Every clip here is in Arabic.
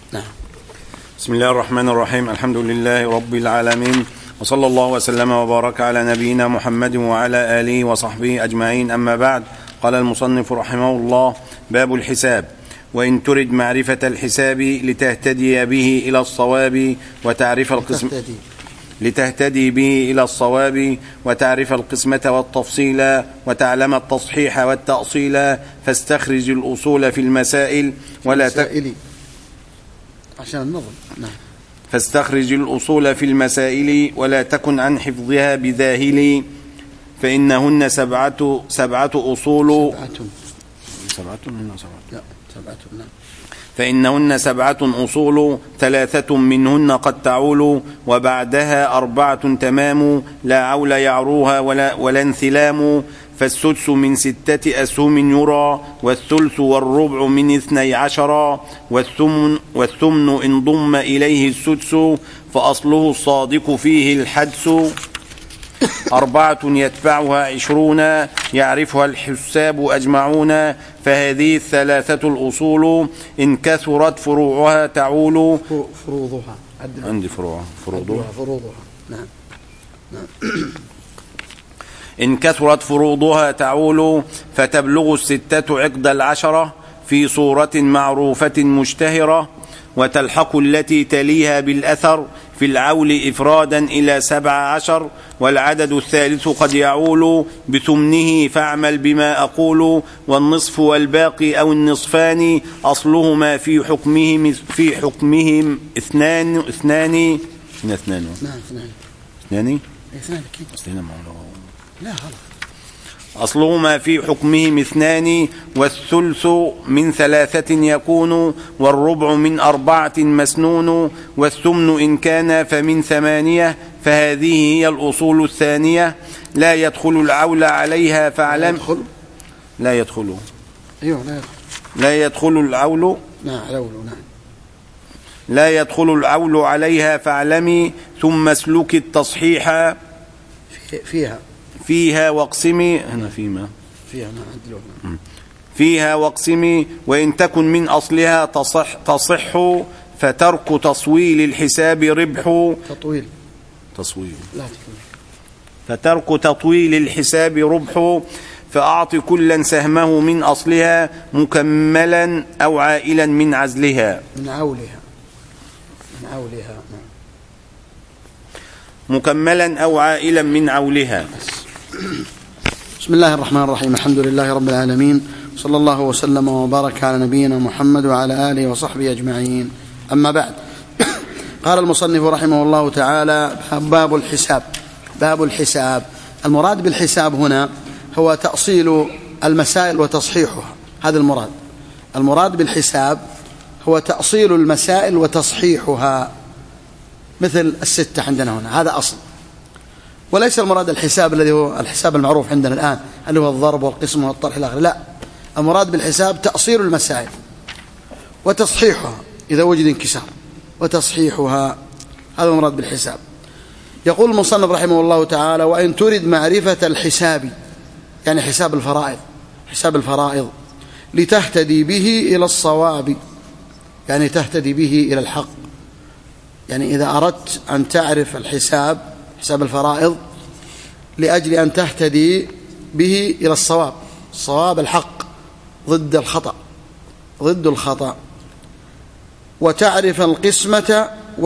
نعم. بسم الله الرحمن الرحيم. الحمد لله رب العالمين، وصلى الله وسلم وبارك على نبينا محمد وعلى آله وصحبه أجمعين. أما بعد، قال المصنف رحمه الله: باب الحساب. وإن ترد معرفة الحساب لتهتدي به إلى الصواب وتعرف القسمة والتفصيل وتعلم التصحيح والتأصيل، فاستخرج الأصول في المسائل فاستخرج الأصول في المسائل ولا تكن عن حفظها بذاهل، فإنهن سبعة أصول. فإنهن سبعة أصول، ثلاثة منهن قد تعول، وبعدها أربعة تمام، لا عول يعروها ولا انثلام. فالسدس من 6 أسهم يرى، والثلث والربع من 12، والثمن إن ضم إليه السدس، فأصله الصادق فيه الحدس. 4 يتبعها 20، يعرفها الحساب أجمعون، فهذه 3 الأصول، إن كثرت فروعها تعول. فروضها عندي فروضها. نعم. إن كثرت فروضها تعول، فتبلغ 6 عقد 10 في صورة معروفة مشتهرة، وتلحق التي تليها بالأثر في العول إفرادا إلى 17، والعدد الثالث قد يعول بثمنه، فاعمل بما أقول. والنصف والباقي أو النصفان، أصلهما في حكمهم اثنان. أصلهما في حكمهم 2، والثلث من 3 يكون، والربع من 4 مسنون، والثمن إن كان فمن 8، فهذه هي الأصول الثانية. لا يدخل العول عليها فاعلم. لا يدخل العول. لا يدخل العول عليها فاعلمي، ثم اسلك التصحيح فيها واقسمي. فيها واقسمي، وإن تكن من أصلها تصح، فترك تصويل الحساب ربح. فترك تطويل الحساب ربح، فأعط كلا سهمه من أصلها، مكملا أو عائلا من عزلها. مكملا أو عائلا من عولها. بسم الله الرحمن الرحيم. الحمد لله رب العالمين، صلى الله وسلم وبارك على نبينا محمد وعلى آله وصحبه أجمعين. أما بعد، قال المصنف رحمه الله تعالى: باب الحساب. المراد بالحساب هنا هو تأصيل المسائل وتصحيحها. هذا المراد بالحساب هو تأصيل المسائل وتصحيحها، مثل 6 عندنا هنا، هذا أصل. وليس المراد الحساب الذي هو الحساب المعروف عندنا الآن، اللي هو الضرب والقسم والطرح إلى آخره. لا، المراد بالحساب تأصيل المسائل وتصحيحها إذا وجد انكسار، وتصحيحها، هذا المراد بالحساب. يقول المصنف رحمه الله تعالى: وإن ترد معرفة الحساب، يعني حساب الفرائض، لتهتدي به إلى الصواب، يعني تهتدي به إلى الحق. يعني إذا أردت أن تعرف حساب الفرائض لأجل أن تهتدي به إلى الصواب الحق، ضد الخطأ، وتعرف القسمة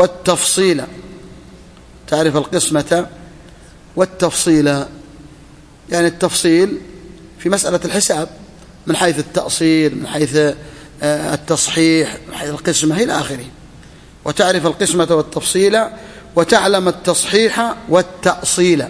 والتفصيل. يعني التفصيل في مسألة الحساب من حيث التأصيل، من حيث التصحيح، من حيث القسمة إلى آخره. وتعرف القسمة والتفصيل، وتعلم التصحيح والتأصيل.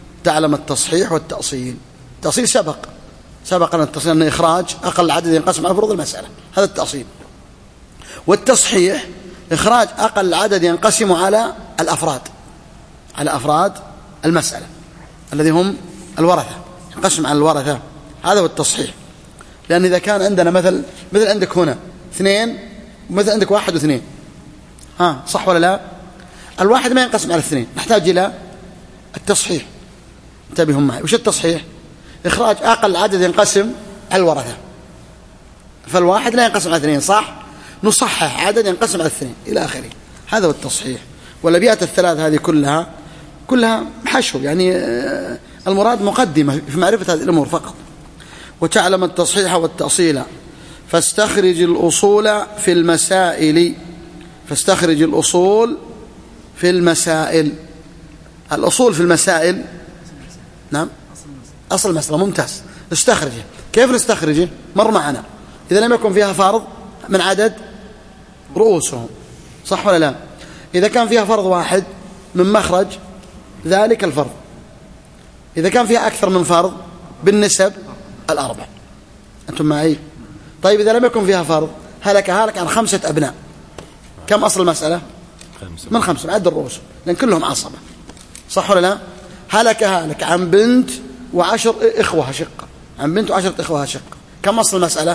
التأصيل سبق أن التصحيح أن إخراج أقل عدد ينقسم على فروض المسألة، هذا التأصيل. والتصحيح إخراج أقل عدد ينقسم على أفراد المسألة، الذي هم الورثة، ينقسم على الورثة، هذا هو التصحيح. لأن إذا كان عندنا مثل عندك هنا 2، ومثل عندك 1 و2، صح ولا لا؟ الواحد ما ينقسم على 2، نحتاج إلى التصحيح. انتبهوا معي، وش التصحيح؟ إخراج أقل عدد ينقسم على الورثة. فالواحد لا ينقسم على 2، صح؟ نصحح عدد ينقسم على 2 إلى آخره. هذا هو التصحيح. والأبيات الثلاث هذه كلها حشو، يعني المراد مقدمة في معرفة هذه الأمور فقط. وتعلم التصحيح والتأصيل فاستخرج الأصول في المسائل. فاستخرج الأصول في المسائل. الأصول في المسائل، نعم، أصل المسألة. ممتاز. نستخرجه. كيف نستخرجه؟ مر معنا. إذا لم يكن فيها فرض من عدد رؤوسهم، صح ولا لا؟ إذا كان فيها فرض واحد من مخرج ذلك الفرض. إذا كان فيها أكثر من فرض بالنسب الأربع. أنتم معي؟ طيب إذا لم يكن فيها فرض هلك عن 5 أبناء. كم أصل المسألة؟ من 5. عد الرؤوس لأن كلهم عصبة، صح ولا لا؟ هلك عن بنت و10 إخوة شقة. عن بنت و10 إخوة شقة. كم أصل المسألة؟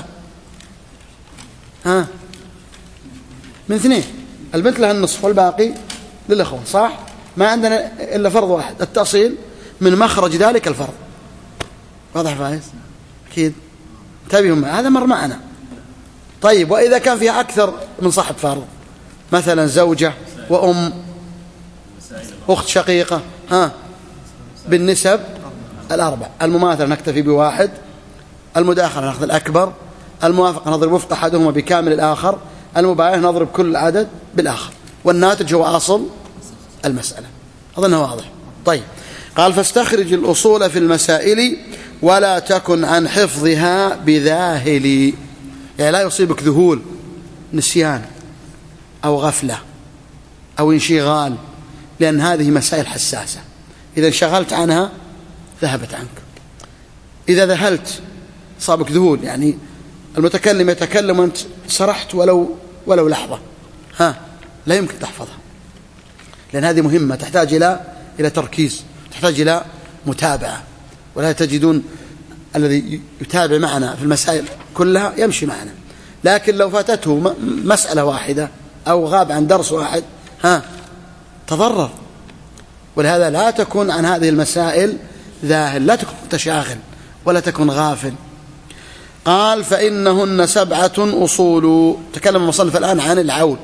من 2. البنت لها النصف والباقي للأخوة، صح؟ ما عندنا إلا فرض واحد، التأصيل من مخرج ذلك الفرض. واضح فايز؟ أكيد انتبهوا معي، هذا مر معنا. طيب وإذا كان فيها أكثر من صاحب فرض، مثلا زوجة وأم، أخت شقيقة، بالنسب الأربع. المماثلة نكتفي بواحد، المداخلة نأخذ الأكبر، الموافقة نضرب وفق أحدهما بكامل الآخر، المباينة نضرب كل عدد بالآخر، والناتج هو أصل المسألة. أظنه واضح. طيب قال فاستخرج الأصول في المسائل ولا تكن عن حفظها بذاهل. يعني لا يصيبك ذهول، نسيان أو غفلة أو انشغال، لأن هذه مسائل حساسة. إذا انشغلت عنها ذهبت عنك. إذا ذهلت صابك ذهول، يعني المتكلم يتكلم وأنت سرحت ولو لحظة، لا يمكن تحفظها، لأن هذه مهمة تحتاج إلى تركيز، تحتاج إلى متابعة. ولا تجدون الذي يتابع معنا في المسائل كلها يمشي معنا، لكن لو فاتته مسألة واحدة أو غاب عن درس واحد تضرر. ولهذا لا تكن عن هذه المسائل ذاهل، لا تكن متشاغل ولا تكن غافل. قال فإنهن 7 أصول. تكلم المصنف الآن عن العول.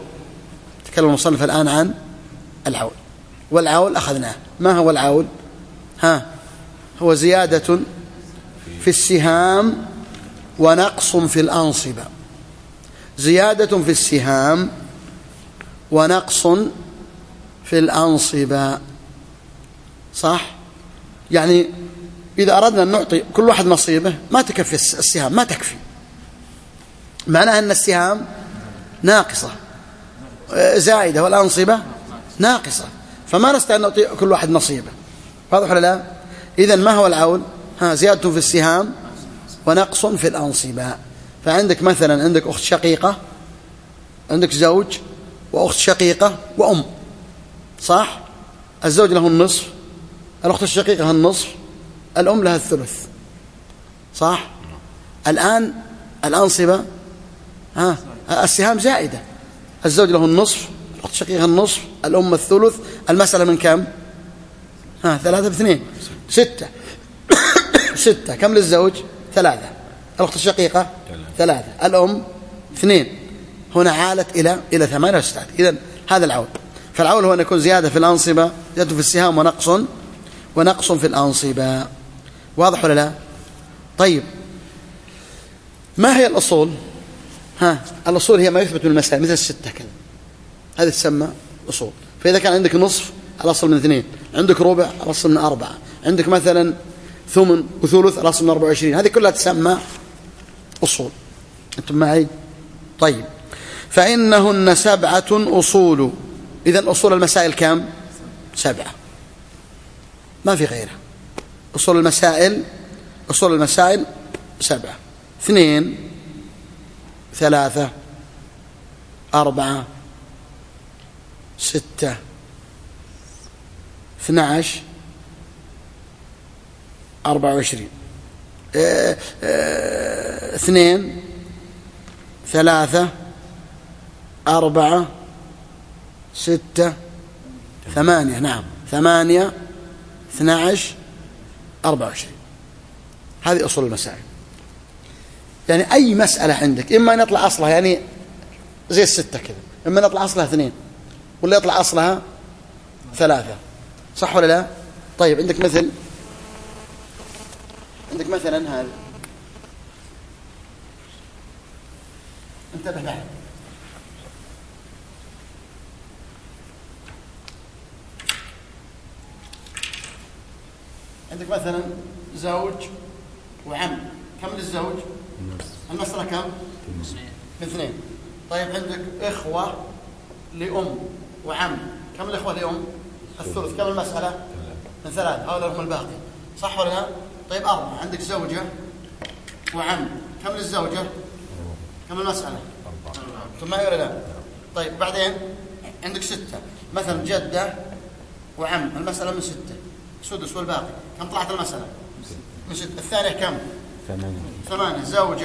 والعول أخذناه. ما هو العول؟ هو زيادة في السهام ونقص في الأنصبة. زيادة في السهام ونقص في الأنصبة، صح؟ يعني إذا أردنا أن نعطي كل واحد نصيبه ما تكفي السهام، ما تكفي. معناها أن السهام ناقصة زائدة والأنصبة ناقصة، فما نستطيع أن نعطي كل واحد نصيبه. واضح ولا لا؟ إذن ما هو العول؟ زيادة في السهام ونقص في الأنصبة. فعندك مثلا عندك أخت شقيقة، عندك زوج وأخت شقيقة وأم، صح؟ الزوج له النصف، الأخت الشقيقة النصف، الأم لها الثلث، صح؟ الآن الأنصبة السهام زائدة. الزوج له النصف، الأخت الشقيقة النصف، الأم الثلث. المسألة من كم؟ 3 ب2 6. 6. كم للزوج؟ 3. الأخت الشقيقة 3. الأم 2. هنا عالت إلى 8 و6. إذن هذا العول. فالعول هو أن يكون زيادة في الأنصبة، زيادة في السهام ونقص في الأنصبة. واضح ولا لا؟ طيب ما هي الأصول؟ الأصول هي ما يثبت من المسائل، مثل 6 كذا، هذه تسمى أصول. فإذا كان عندك نصف الأصل من 2، عندك ربع الأصل من 4، عندك مثلا ثمن وثلث الأصل من 24، هذه كلها تسمى أصول. أنتم معي؟ طيب فإنهن 7 أصول. إذن أصول المسائل كم؟ 7، ما في غيرها. أصول المسائل 7: 2 3 4 6 12 24. 2 3 4 6 8. نعم 8 12 24. هذه أصول المسائل. يعني أي مسألة عندك إما أن يطلع أصلها يعني زي الستة كذا، إما يطلع أصلها 2 ولا يطلع أصلها 3. صح ولا لا؟ طيب عندك مثلا هذا، انتبه معي. عندك مثلا زوج وعم، كم للزوج؟ المسألة كم؟ من 2. طيب عندك إخوة لأم وعم، كم الإخوة لأم؟ الثلث. كم المسألة؟ من 3. هؤلاء هم الباقي. صح ولا لا؟ طيب 4. عندك زوجة وعم، كم للزوجة؟ كم المسألة؟ 4. ثم معي ولا لا؟ طيب بعدين عندك 6. مثلا جدة وعم، المسألة من 6، سدس والباقي. كم طلعت المسألة؟ من 6. الثانية كم؟ 8. زوجة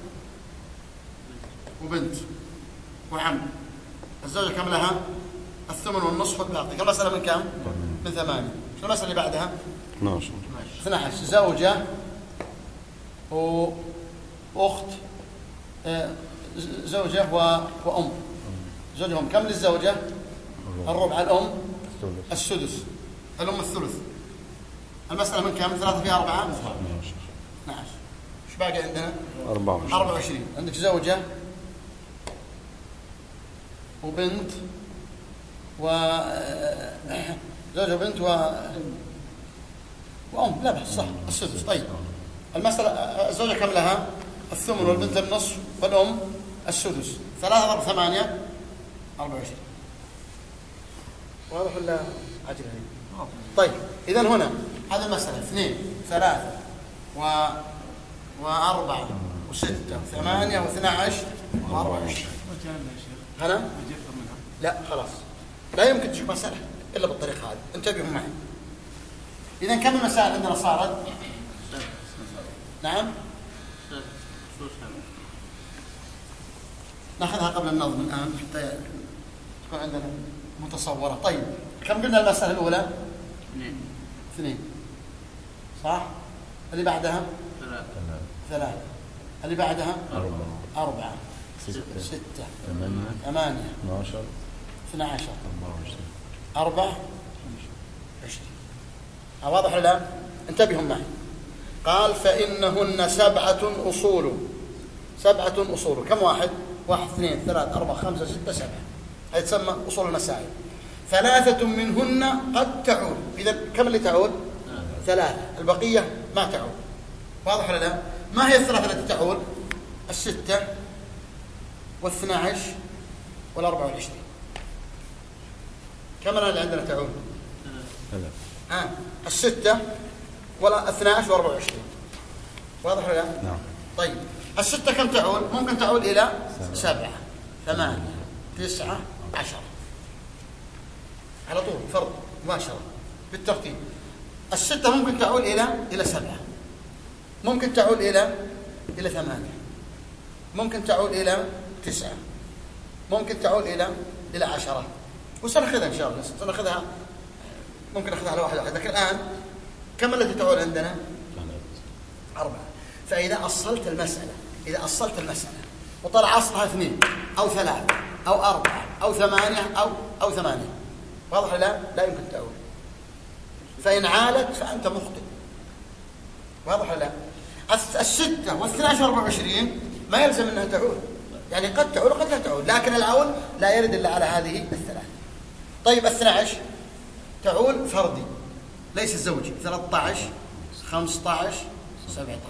وبنت وعم، الزوجة كم لها؟ 8 والنصف والباقي. كم المسألة من كم؟ من 8. شو المسألة اللي بعدها؟ 12. زوجة وأخت، زوجة وأم، زوجهم كم للزوجة؟ الربع. الأم السدس، الأم الثلث. المسألة من كم؟ 3 في 4 12. ايش باقي عندنا؟ 24. عندك زوجة وبنت زوجة وبنت وأم، لا بأس، صح، السدس. طيب المسألة الزوجة كم لها؟ 8 والبنت النصف والأم السدس. 3 ضرب 8 24. واضح ولا عجبني؟ طيب إذن هنا هذه المسألة 2 3 و4 و6 و8 و12 و24. هنا؟ لا خلاص، لا يمكن تشوف مسألة إلا بالطريقة هذه. انتبهوا معي. إذن كم المسائل عندنا صارت؟ نعم؟ نأخذها قبل النظم الآن حتى تكون عندنا متصورة. طيب كم قلنا المسألة الأولى؟ 2. صح؟ اللي بعدها؟ 3. اللي بعدها؟ 4. 6 8 12 24. واضح ولا لا؟ انتبهوا معي. قال فإنهن 7 أصول. 7 أصول. كم واحد؟ 1 2 3 4 5 6 7. هذه تسمى أصول المسائل. 3 منهن قد تعود. إذا كم اللي تعود؟ 3. البقية ما تعود. واضح ولا لا؟ ما هي ال3 التي تعود؟ 6 و12 وال24. كم اللي عندنا تعود؟ 6 ولا 12 و24. واضح ولا لا؟ نعم. طيب 6 كم تعود؟ ممكن تعود إلى 7 8 9 10 على طول، فرض مباشرة بالترتيب. 6 ممكن تعود إلى 7، ممكن تعود إلى 8، ممكن تعود إلى 9، ممكن تعود إلى 10. وسنأخذها إن شاء الله، سنأخذها، ممكن نأخذها على واحد. لكن الآن كم التي تعود عندنا؟ 4. فإذا أصلت المسألة وطلع أصلها 2 أو 3 أو 4 أو 8 أو 8، واضح لا؟ لا يمكن تعود. فإن عالت فأنت مخطئ. واضح لا؟ 6 و12 و24 ما يلزم أنها تعود، يعني قد تعود وقد لا تعود، لكن العول لا يرد إلا على هذه الثلاث. طيب 12 تعول فردي ليس الزوجي، 13 15 17.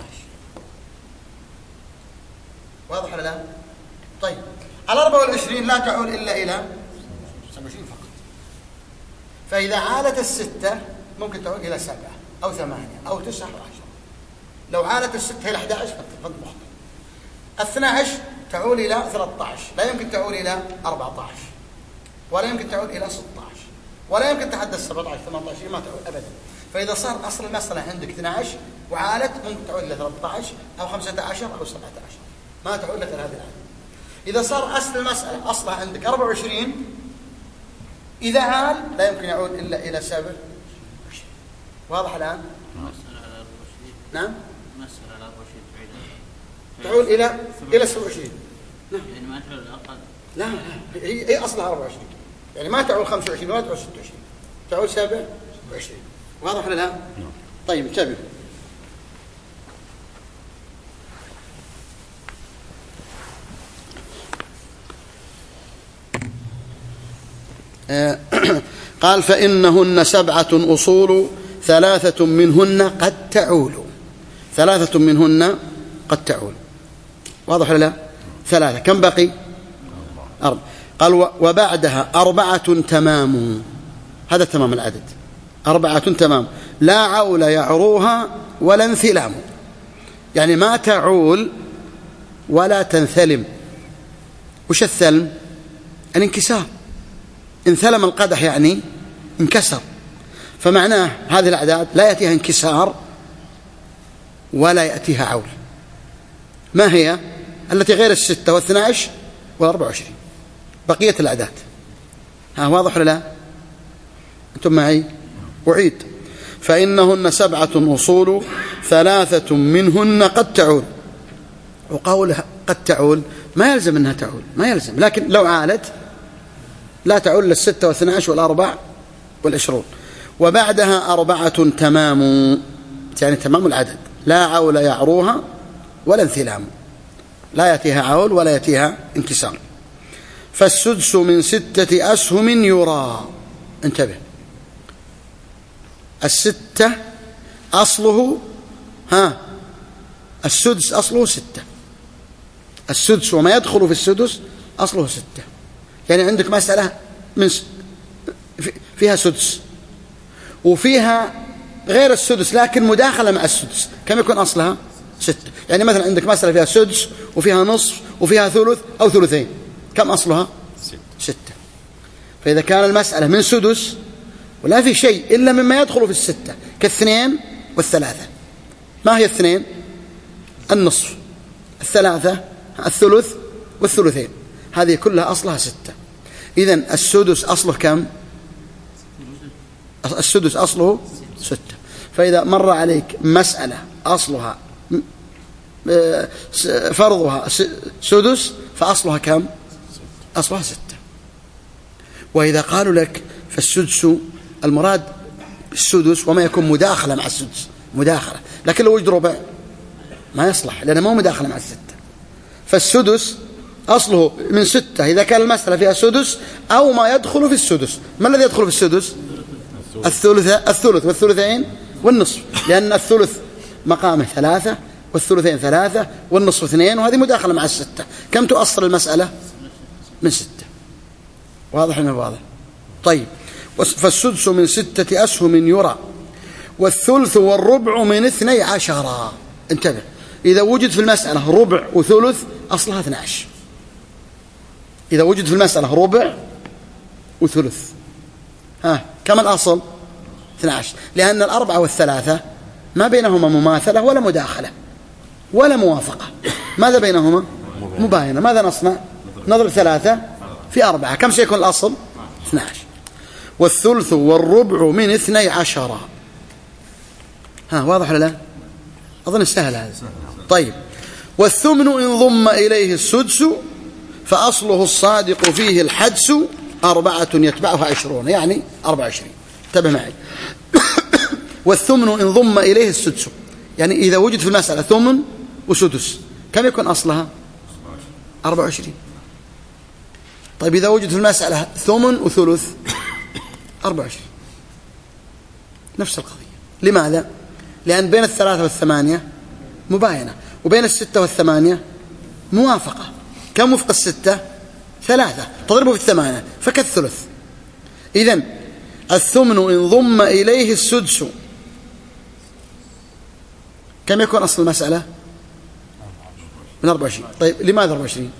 واضح ولا لا؟ طيب 24 لا تعول إلا إلى 27 فقط. فإذا عالت 6 ممكن تعود إلى 7 أو 8 أو 9 أو 10. لو عالت 6 إلى 11 فقد مخطئ. 12 تعول إلى 13 لا يمكن تعول إلى 14 ولا يمكن تعود إلى 16 ولا يمكن تحدث 17 18 ما تعود أبدا. فإذا صار أصل المسألة عندك 12 وعالت ممكن تعود إلى 13 أو 15 أو 17، ما تعود لك هذه العالة. إذا صار أصل المسألة أصلها عندك 24 إذا عال لا يمكن يعود إلا إلى 27. واضح الآن؟ نعم؟ مسألة 24 تعود إلى 27. يعني ما تعود أقل. لا هي أصلها 24 يعني ما تعول 25 ولا تعول 26 تعول 27 واضح ولا لا؟ طيب انتبهوا قال فإنهن 7 أصول 3 منهن قد تعول 3 منهن قد تعول واضح ولا لا؟ 3 كم بقي 4 قال وبعدها 4 تمام هذا تمام العدد 4 تمام لا عول يعروها ولا انثلام يعني ما تعول ولا تنثلم وش الثلم الانكسار انثلم القدح يعني انكسر فمعناه هذه الأعداد لا يأتيها انكسار ولا يأتيها عول ما هي التي غير 6 و12 و24 بقية الأعداد ها واضح ولا لا أنتم معي أعيد فإنهن 7 أصول 3 منهن قد تعول وقولها قد تعول ما يلزم أنها تعول ما يلزم لكن لو عالت لا تعول لل6 و12 وال4 وال20 وبعدها 4 تمام يعني تمام العدد لا عول يعروها ولا انثلام لا يأتيها عول ولا يأتيها انكسار فالسدس من 6 أسهم يرى انتبه 6 أصله السدس أصله 6 السدس وما يدخل في السدس أصله 6 يعني عندك مسألة من فيها سدس وفيها غير السدس لكن مداخلة مع السدس كم يكون أصلها 6 يعني مثلا عندك مسألة فيها سدس وفيها نصف وفيها ثلث أو ثلثين كم أصلها 6 فإذا كان المسألة من سدس ولا في شيء إلا مما يدخل في 6 كالاثنين والثلاثة ما هي الاثنين النصف الثلاثة الثلث والثلثين هذه كلها أصلها 6 إذن السدس أصله كم السدس أصله 6 فإذا مر عليك مسألة أصلها فرضها سدس فأصلها كم أصلها 6 وإذا قالوا لك فالسدس المراد السدس وما يكون مداخلة مع السدس مداخلة لكن لو وجد ربع ما يصلح لأنه ما مداخلة مع 6 فالسدس أصله من 6 إذا كان المسألة فيها سدس أو ما يدخل في السدس ما الذي يدخل في السدس الثلث والثلثين والنصف لأن الثلث مقامه 3 والثلثين 3 والنصف 2 وهذه مداخلة مع 6 كم تؤصل المسألة من 6 واضح ولا واضح طيب فالسدس من 6 أسهم يرى والثلث والربع من 12 انتبه إذا وجد في المسألة ربع وثلث أصلها 12 إذا وجد في المسألة ربع وثلث كم الأصل 12 لأن 4 و3 ما بينهما مماثلة ولا مداخلة ولا موافقة ماذا بينهما مباينة ماذا نصنع نضرب 3 في 4 كم سيكون الأصل 12 والثلث والربع من 12 واضح ولا لا أظن سهل هذا طيب والثمن إن ضم إليه السدس فأصله الصادق فيه الحدس 4 يتبعها 20 يعني 24 انتبه معي والثمن إن ضم إليه السدس يعني إذا وجد في المسألة ثمن وسدس كم يكون أصلها 24 طيب إذا وجد في المسألة ثمن وثلث 24 نفس القضية لماذا؟ لأن بين 3 و8 مباينة وبين 6 و8 موافقة كم وفق 6 3 تضربه في 8 فكالثلث إذن الثمن إن ضم إليه السدس كم يكون أصل المسألة من 24 طيب لماذا 24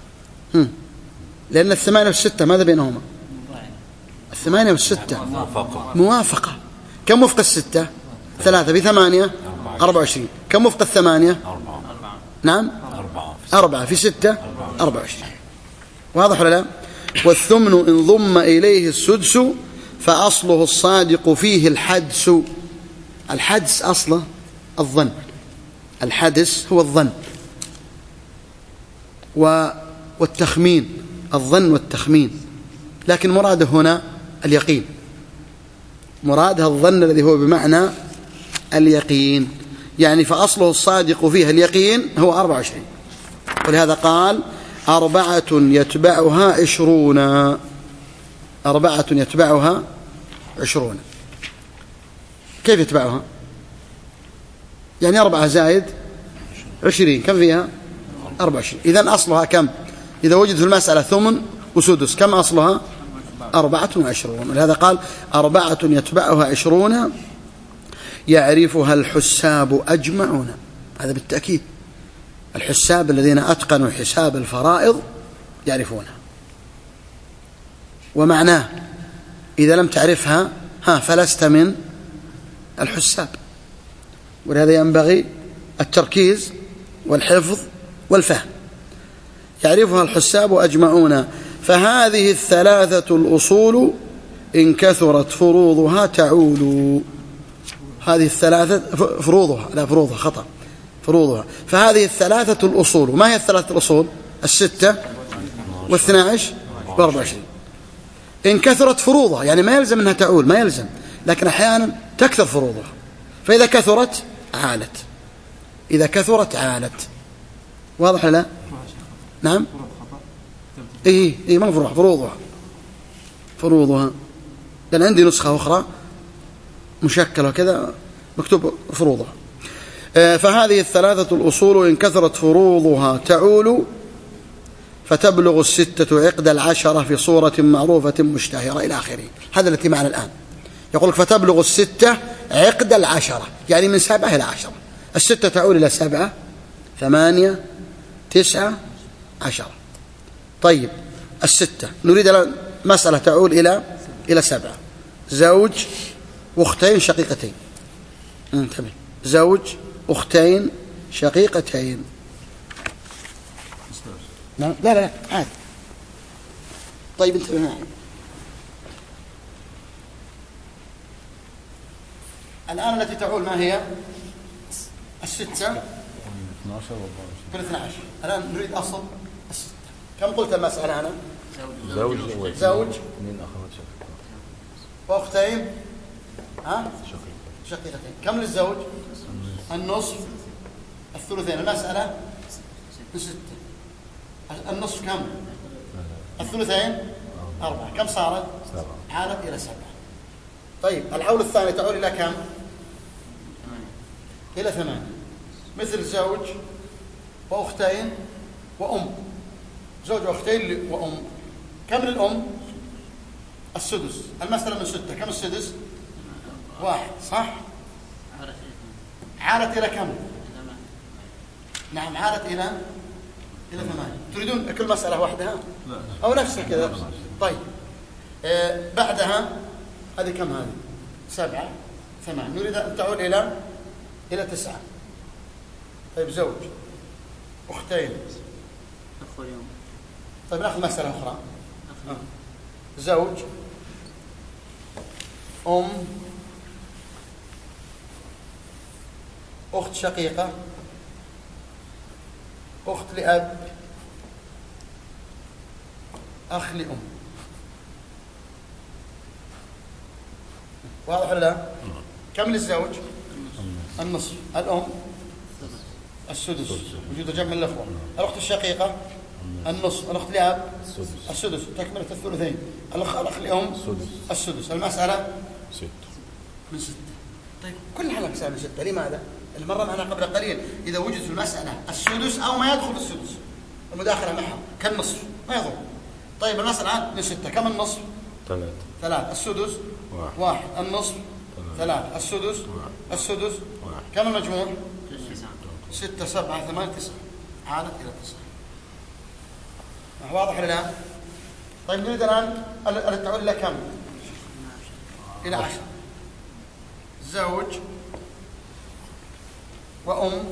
لأن 8 و6 ماذا بينهما 8 و6 موافقة كم وفق 6 3 ب8 24 كم وفق 8 نعم 4 في 6 24 واضح ولا لا والثمن إن ضم إليه السدس فأصله الصادق فيه الحدس الحدس أصله الظن الحدس هو الظن والتخمين الظن والتخمين، لكن مراده هنا اليقين، مرادها الظن الذي هو بمعنى اليقين، يعني فأصله الصادق فيها اليقين هو 24. ولهذا قال 4 يتبعها 20. 4 يتبعها 20. كيف يتبعها؟ يعني 4 زائد 20 كم فيها؟ 24. إذن أصلها كم؟ إذا وجد في المسألة ثمن وسدس كم أصلها؟ 24. ولهذا قال 4 يتبعها 20 يعرفها الحساب أجمعون. هذا بالتأكيد الحساب الذين أتقنوا حساب الفرائض يعرفونها. ومعناه إذا لم تعرفها فلست من الحساب. ولهذا ينبغي التركيز والحفظ والفهم. يعرفها الحساب أجمعون. فهذه 3 الأصول إن كثرت فروضها تعول. هذه 3 فروضها، لا فروضها خطأ، فروضها. فهذه 3 الأصول. ما هي 3 الأصول؟ 6 و12 و24. إن كثرت فروضها يعني ما يلزم أنها تعول، ما يلزم، لكن أحيانا تكثر فروضها، فإذا كثرت عالت. إذا كثرت عالت. واضح لا؟ نعم. إيه ما فروضها، فروضها. لأن عندي نسخة أخرى مشكلة كذا مكتوب فروضها. فهذه 3 الأصول إن كثرت فروضها تعول فتبلغ 6 عقد 10 في صورة معروفة مشتهرة إلى آخره. هذا التي معنا الآن. يقول لك فتبلغ 6 عقد 10 يعني من 7 إلى 10. 6 تعول إلى 7 8 9 10. طيب 6 نريد الآن مسألة تعول إلى 7. زوج أختين شقيقتين. انتبه، زوج أختين شقيقتين. لا عادي. طيب انتبه معي. الآن التي تعول ما هي؟ 6 كل 12. الآن نريد أصل 6. كم قلت المسألة أنا؟ زوج وأختين شقيقتين. كم للزوج؟ النصف الثلثين. المسألة 6. النصف كم؟ الثلثين 4. كم صارت؟ 7. عادت إلى 7. طيب العول الثاني تعول إلى كم؟ إلى 8. مثل زوج وأختين وأم. زوج وأختين وأم. كم للأم؟ السدس. المسألة من 6. كم السدس؟ 1 صح؟ عالت إلى كم؟ نعم عالت إلى 8. تريدون كل مسألة وحدها؟ أو نفسها كذا؟ طيب بعدها هذه كم هذه؟ 7 8. نريد أن تعود إلى 9. طيب زوج أختين. طيب نأخذ مسألة أخرى. زوج أم أخت شقيقة أخت لأب أخ لأم. واضح ولا لا؟ كم للزوج؟ النصف. الأم السدس وجود جمع اللفظ. الأخت الشقيقة النصف. الأخت لأب السدس تكملة الثلثين. الأخ لأم السدس. المسألة 6 من 6. طيب كل حالة مسألة من 6. لماذا؟ المرة معنا قبل قليل إذا وجد في المسألة السدس أو ما يدخل السدس المداخلة معها كالنصف ما يضر. طيب المسألة من 6. كم النصف؟ 3. السدس 1. النصف 3. السدس السدس 1. كم المجموع؟ 6 7 8 9. عادت إلى 9. واضح ولا لا؟ طيب نريد الآن تعود إلى كم؟ إلى 10. زوج وأم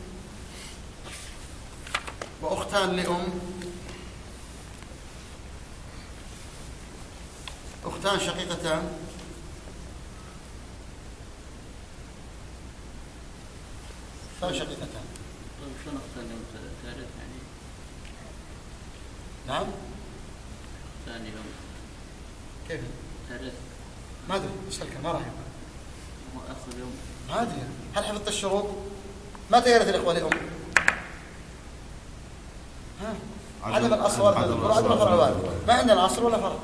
وأختان لأم أختان شقيقتان شقيقتان. شلون أختان لأم ثالث يعني؟ نعم ثاني يوم. كيف؟ ثالث. ما أدري اسألك ما راح هو آخر يوم. ما أدري. هل حفظت الشروط؟ متى يرث الإخوة لأم؟ عدم الأصل ولا الذكور عدم الفرع وارد. ما عندنا أصل ولا فرع.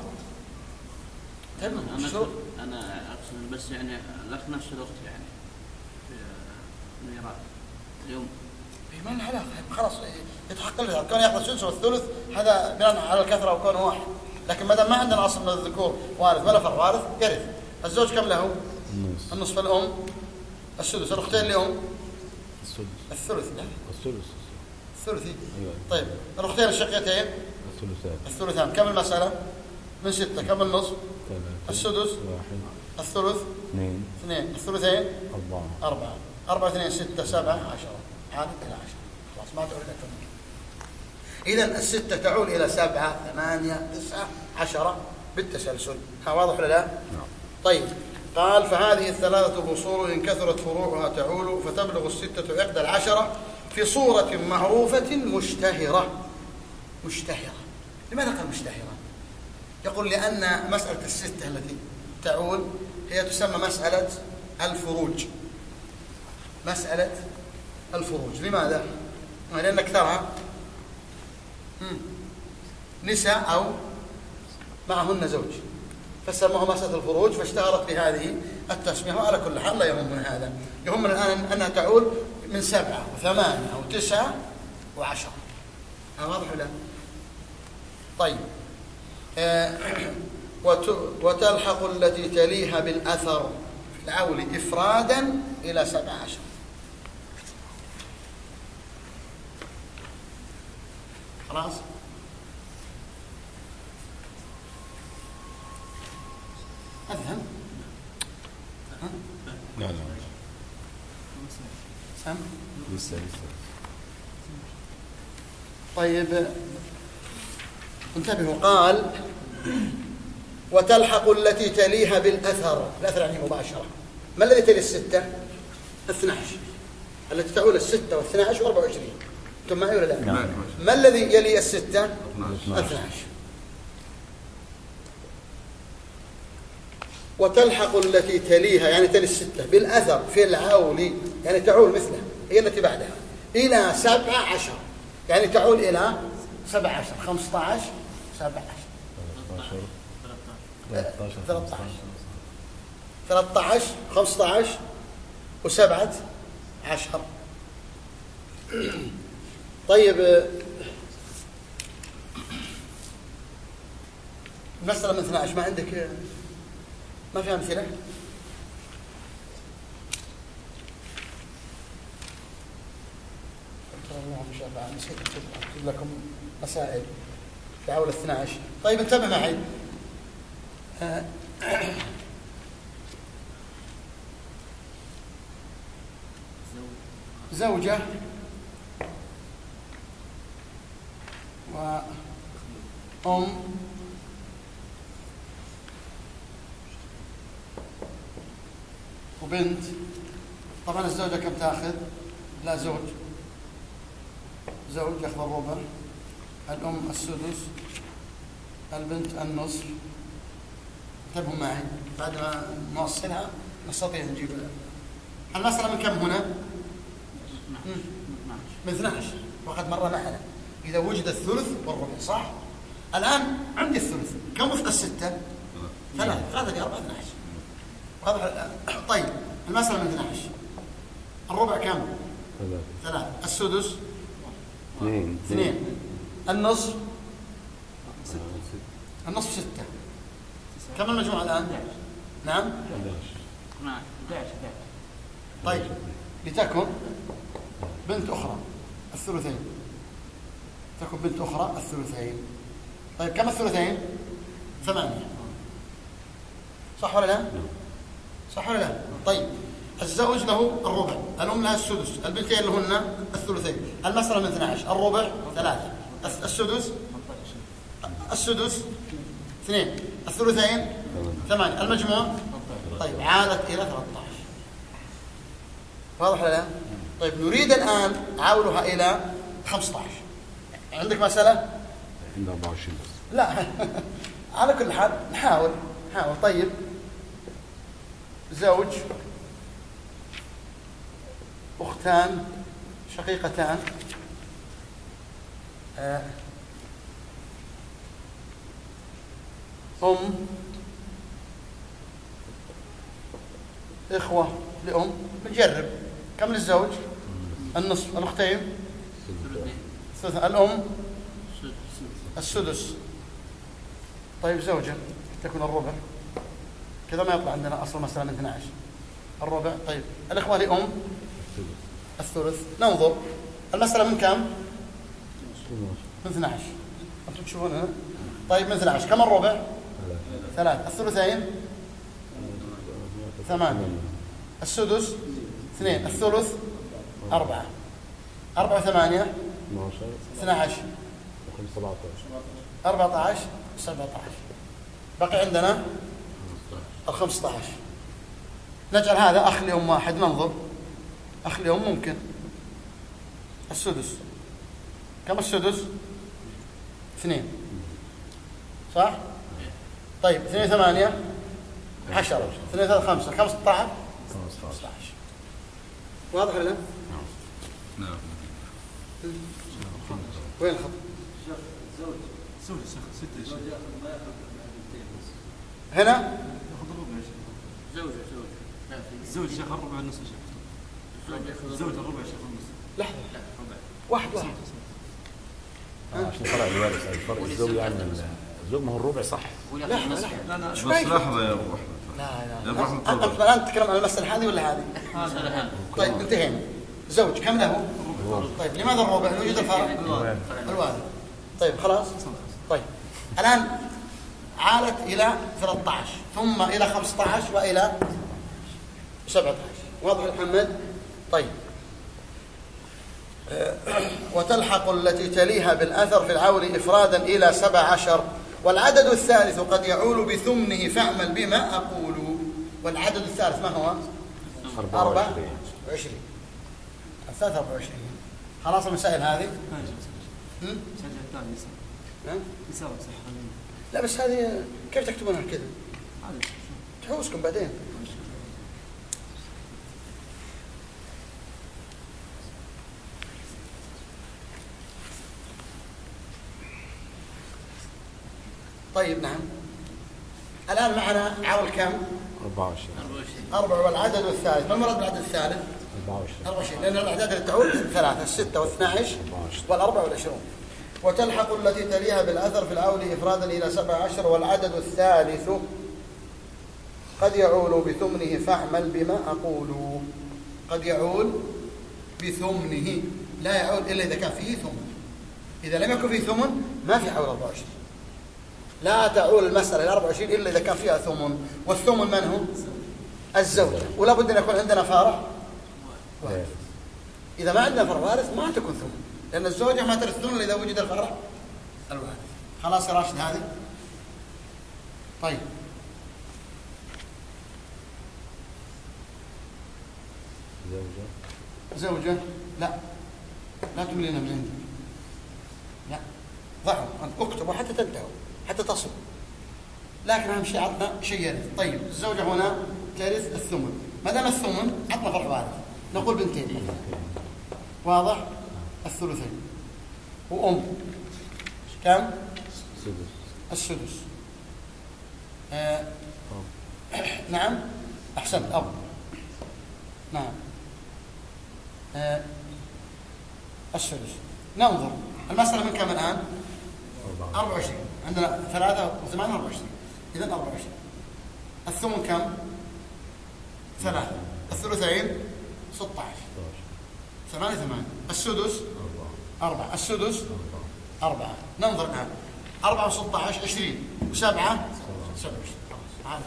أنا أقصد بس يعني لك نفس الوقت يعني في الميراث اليوم. ما له علاقة خلاص يتحقق له كون يأخذ السدس والثلث هذا بناء على الكثرة وكونه واحد. لكن ما دام ما عندنا أصل من الذكور وارث ولا فرع وارث يرث. الزوج كم له؟ النصف. الأم السدس. الأختين لأم الثلث. الثلثي. طيب الأختين الشقيتين الثلثان. كم المسألة؟ من 6. كم النصف؟ السدس 1 الثلث 2 الثلثين 4 4 2 6 7 10 عادت إلى 10. خلاص ما تعود أكثر من كذا. إذن الستة تعود إلى 7 8 9 10 بالتسلسل. ها واضح ولا لا؟ طيب قال فهذه الثلاثة الأصول إن كثرت فروعها تعول فتبلغ 6 إحدى 10 في صورة معروفة مشتهرة. لماذا قال مشتهرة؟ يقول لأن مسألة 6 التي تعول هي تسمى مسألة الفروج. لماذا؟ لأن أكثرها نساء أو معهن زوج فسموها مسألة الفروج فاشتهرت بهذه التسمية. وعلى كل حال لا يهمنا هذا. يهمنا الآن أنها تعول من 7 و8 أو 9 و10. واضح ولا؟ طيب وتلحق التي تليها بالأثر في العول إفرادا إلى 17. خلاص؟ أفهم؟ لا سم؟ لسه طيب انتبهوا. قال وتلحق التي تليها بالأثر. الأثر يعني مباشرة. ما الذي تلي 6؟ 12 التي تعول 6 و12 و24. أنتم معي ولا لا؟ ما الذي يلي 6؟ 12. وتلحق التي تليها يعني تلي 6 بالأثر في العول يعني تعول مثلها هي التي بعدها إلى 17 يعني تعول إلى 17 15 17 13 15 و17. طيب المسألة من 12 ما عندك ما في أمثلة؟ الله ما شاء الله نسيت أكتب لكم مسائل في عول 12. طيب انتبه معي. زوجة وأم وبنت. طبعا الزوجة كم تأخذ؟ لا زوج يأخذ الربع. الأم السدس. البنت النصف. انتبهوا معي بعد ما نوصلها نستطيع نجيب المسألة من كم هنا؟ من 12 وقد مر معنا إذا وجد الثلث والربع صح؟ الآن عندي الثلث كم وفق 6؟ 3 هذا في 4 12. طيب المسألة من 12 الربع كم؟ 3 السدس 2 النصف 6 كم المجموع الآن؟ نعم 11. طيب لتكن بنت أخرى الثلثين. تكن بنت أخرى الثلثين. طيب كم الثلثين؟ 8 صح ولا لا؟ صح ولا لا؟ طيب الزوج له الربع الأم لها السدس البنتين لهن الثلثين. المسألة من 12 الربع 3 السدس 2 الثلثين 8 المجموع. طيب عادت إلى 13. واضح ولا لا؟ طيب نريد الآن عولها إلى 15. عندك مسألة؟ عندنا 24 بس. لا على كل حال نحاول. طيب زوج، أختان شقيقتان، إخوة لأم. بنجرب كم للزوج؟ النصف. الأختين الثلث. الأم السدس. طيب زوجة تكون الربع. كذا ما يطلع عندنا أصل مسألة من 12 الربع. طيب الإخوة لأم الثلث. ننظر المسألة من كم؟ من 12. أنتم تشوفون هنا. طيب من 12 كم الربع؟ 3. الثلثين 8. السدس 2. الثلث 4. 4 و8 12. 14 17. بقي عندنا 15. نجعل هذا أخ لأم واحد. ننظر أخ لأم ممكن السدس. كم السدس؟ 2 صح؟ طيب 2 8 10. 2 3 5 15. واضح ولا لا؟ نعم. وين الخط؟ زوج ستة هنا ياخذ الربع. الزوج ياخذ الربع النص. الزوج الربع ياخذ النص. لحظة واحد. عشان فرق الوارث. الفرق الزوج يعني الزوج ما هو الربع صح. لا شو لحظة يا ابو احمد. لا انت الان تتكلم عن المسألة هذه ولا هذه؟ طيب انتهينا. زوج كم له؟ طيب لماذا الربع؟ يوجد الفرق الوارث. طيب خلاص. طيب الان عالت الى 13 ثم الى 15 والى 17. واضح يا محمد؟ طيب وتلحق التي تليها بالأثر في العول إفرادا إلى 17. والعدد الثالث قد يعول بثمنه فاعمل بما أقول. والعدد الثالث ما هو؟ 24. الثالث 24. خلاص المسائل هذه. لا بس هذه كيف تكتبونها كذا؟ تحوسكم بعدين. طيب نعم. الآن معنا عول كم؟ 4. والعدد الثالث. ما المراد بالعدد الثالث؟ 24. لأن الأعداد اللي تعود 3 6 و12 وال24. وتلحق التي تليها بالأثر في العول إفرادا إلى 17. والعدد الثالث قد يعول بثمنه فاعمل بما أقول. قد يعول بثمنه. لا يعول إلا إذا كان فيه ثمن. إذا لم يكن فيه ثمن ما في عول 24. لا تعول المسألة إلى 24 إلا إذا كان فيها ثمن. والثمن من هو؟ الزوجة. ولا بد أن يكون عندنا فارق وارث. إذا ما عندنا فارق وارث ما تكون ثمن، لأن الزوجة ما ترث ثمن إذا وجد الفارق الوارث. خلاص يا راشد هذه؟ طيب زوجة لا تملينا من عندي. لا ضعوا اكتبوا حتى تنتهوا حتى تصل. لكن أهم شيء عطنا شيء يرث. طيب الزوجة هنا ترث الثمن. ما دام الثمن عطنا فرع وارث. نقول بنتين مثلا. واضح؟ الثلثين. وأم كم؟ السدس. نعم أحسنت. أب نعم. السدس. ننظر المسألة من كم الآن؟ 24. عندنا 3 و8 24. إذن 24. الثمن كم؟ 3. الثلثين 16. 8 8. السدس 4. السدس 4. ننظر الآن 4 و16 20 و7 27. خلاص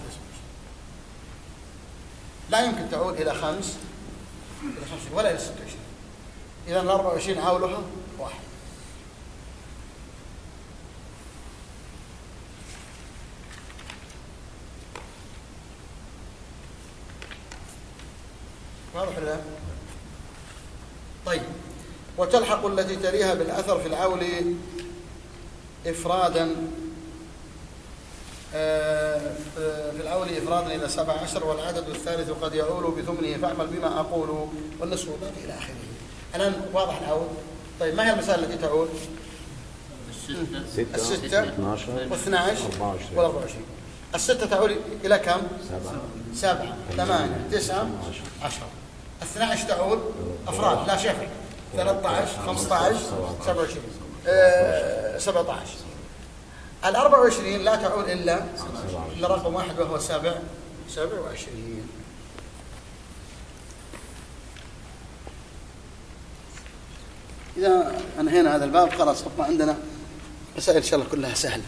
لا يمكن تعود إلى 5 ولا إلى 26. إذن ال 24 عولها 1. واضح ولا لا؟ طيب وتلحق التي تليها بالأثر في العول إفرادا في الأول إفرادا إلى 17 والعدد الثالث قد يعول بثمنه فاعمل بما أقول والنصف والباقي إلى آخره. الآن واضح العول؟ طيب ما هي المسائل التي تعول؟ الستة 12 و12 و24. الستة تعول إلى كم؟ 7 8 9 10. 12 تعول أفراد لا شفع 13 15 27 17. 24 لا تعول إلا رقم واحد وهو 27. إذا أنهينا هذا الباب خلاص أبقى عندنا مسائل إن شاء الله كلها سهلة.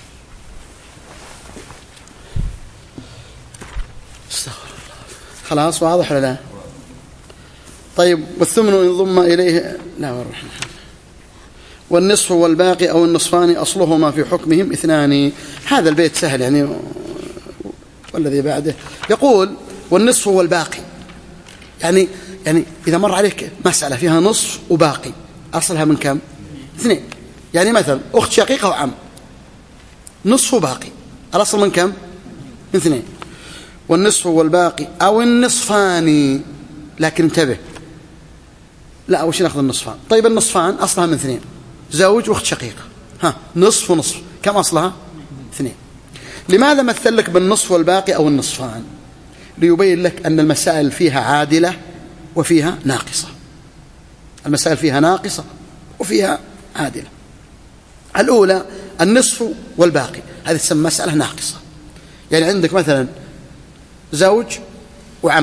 استغفر الله. خلاص واضح ولا لا؟ طيب والثمن إن ضم إليه لا والرحمن والنصف والباقي أو النصفان أصلهما في حكمهم 2. هذا البيت سهل يعني. والذي بعده يقول والنصف والباقي يعني إذا مر عليك مسألة فيها نصف وباقي أصلها من كم؟ 2. يعني مثلا أخت شقيقة وعم نصف وباقي الأصل من كم؟ من 2. والنصف والباقي أو النصفان. لكن انتبه لا أول شيء نأخذ النصفان. طيب النصفان أصلها من 2 زوج واخت شقيقة نصف ونصف كم أصلها؟ 2. لماذا مثل لك بالنصف والباقي أو النصفان؟ ليبين لك أن المسائل فيها عادلة وفيها ناقصة. المسائل فيها ناقصة وفيها عادلة. الأولى النصف والباقي هذه تسمى مسألة ناقصة. يعني عندك مثلا زوج وعم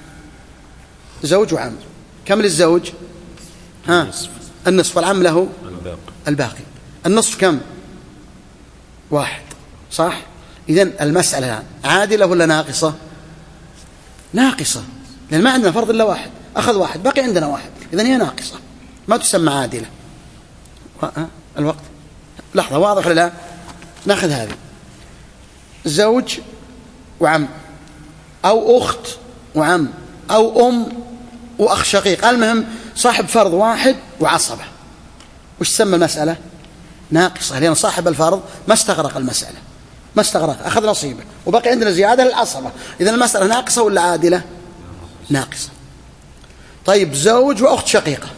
كم للزوج؟ النصف والعم له الباقي. النصف كم؟ 1 صح؟ إذن المسألة عادلة ولا ناقصة؟ ناقصة لأن ما عندنا فرض إلا 1 أخذ 1 بقي عندنا 1 إذن هي ناقصة ما تسمى عادلة. الوقت لحظة واضح ولا لا؟ ناخذ هذه زوج وعم أو أخت وعم أو أم وأخ شقيق المهم صاحب فرض 1 وعصبة. وش تسمى المسألة؟ ناقصة لأن صاحب الفرض ما استغرق المسألة ما استغرق أخذ نصيبه وبقي عندنا زيادة للعصبة. إذن المسألة ناقصة ولا عادلة؟ ناقصة. طيب زوج وأخت شقيقة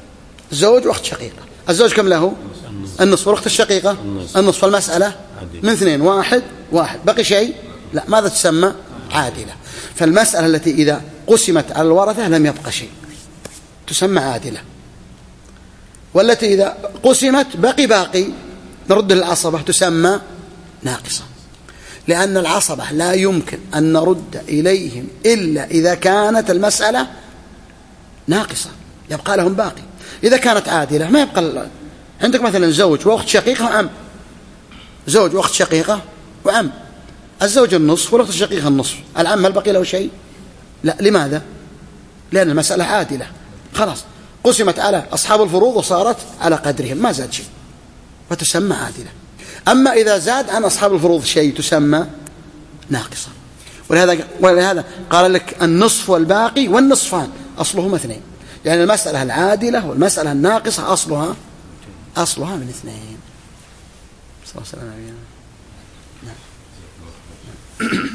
الزوج كم له؟ النصف. والأخت الشقيقة النصف. المسألة من 2 1 بقي شيء؟ لا ماذا تسمى؟ عادلة. فالمسألة التي إذا قسمت على الورثة لم يبقى شيء تسمى عادلة. والتي إذا قسمت باقي نرد للعصبة تسمى ناقصة. لأن العصبة لا يمكن أن نرد إليهم إلا إذا كانت المسألة ناقصة يبقى لهم باقي. إذا كانت عادلة ما يبقى. عندك مثلا زوج وأخت شقيقة وعم زوج وأخت شقيقة وعم الزوج النصف والأخت الشقيقة النصف. العم هل بقي له شيء؟ لا. لماذا؟ لأن المسألة عادلة خلاص قسمت على أصحاب الفروض وصارت على قدرهم ما زاد شيء فتسمى عادلة. أما إذا زاد عن أصحاب الفروض شيء تسمى ناقصة. ولهذا قال لك النصف والباقي والنصفان أصلهما 2. يعني المسألة العادلة والمسألة الناقصة أصلها من 2. صلى الله عليه وسلم.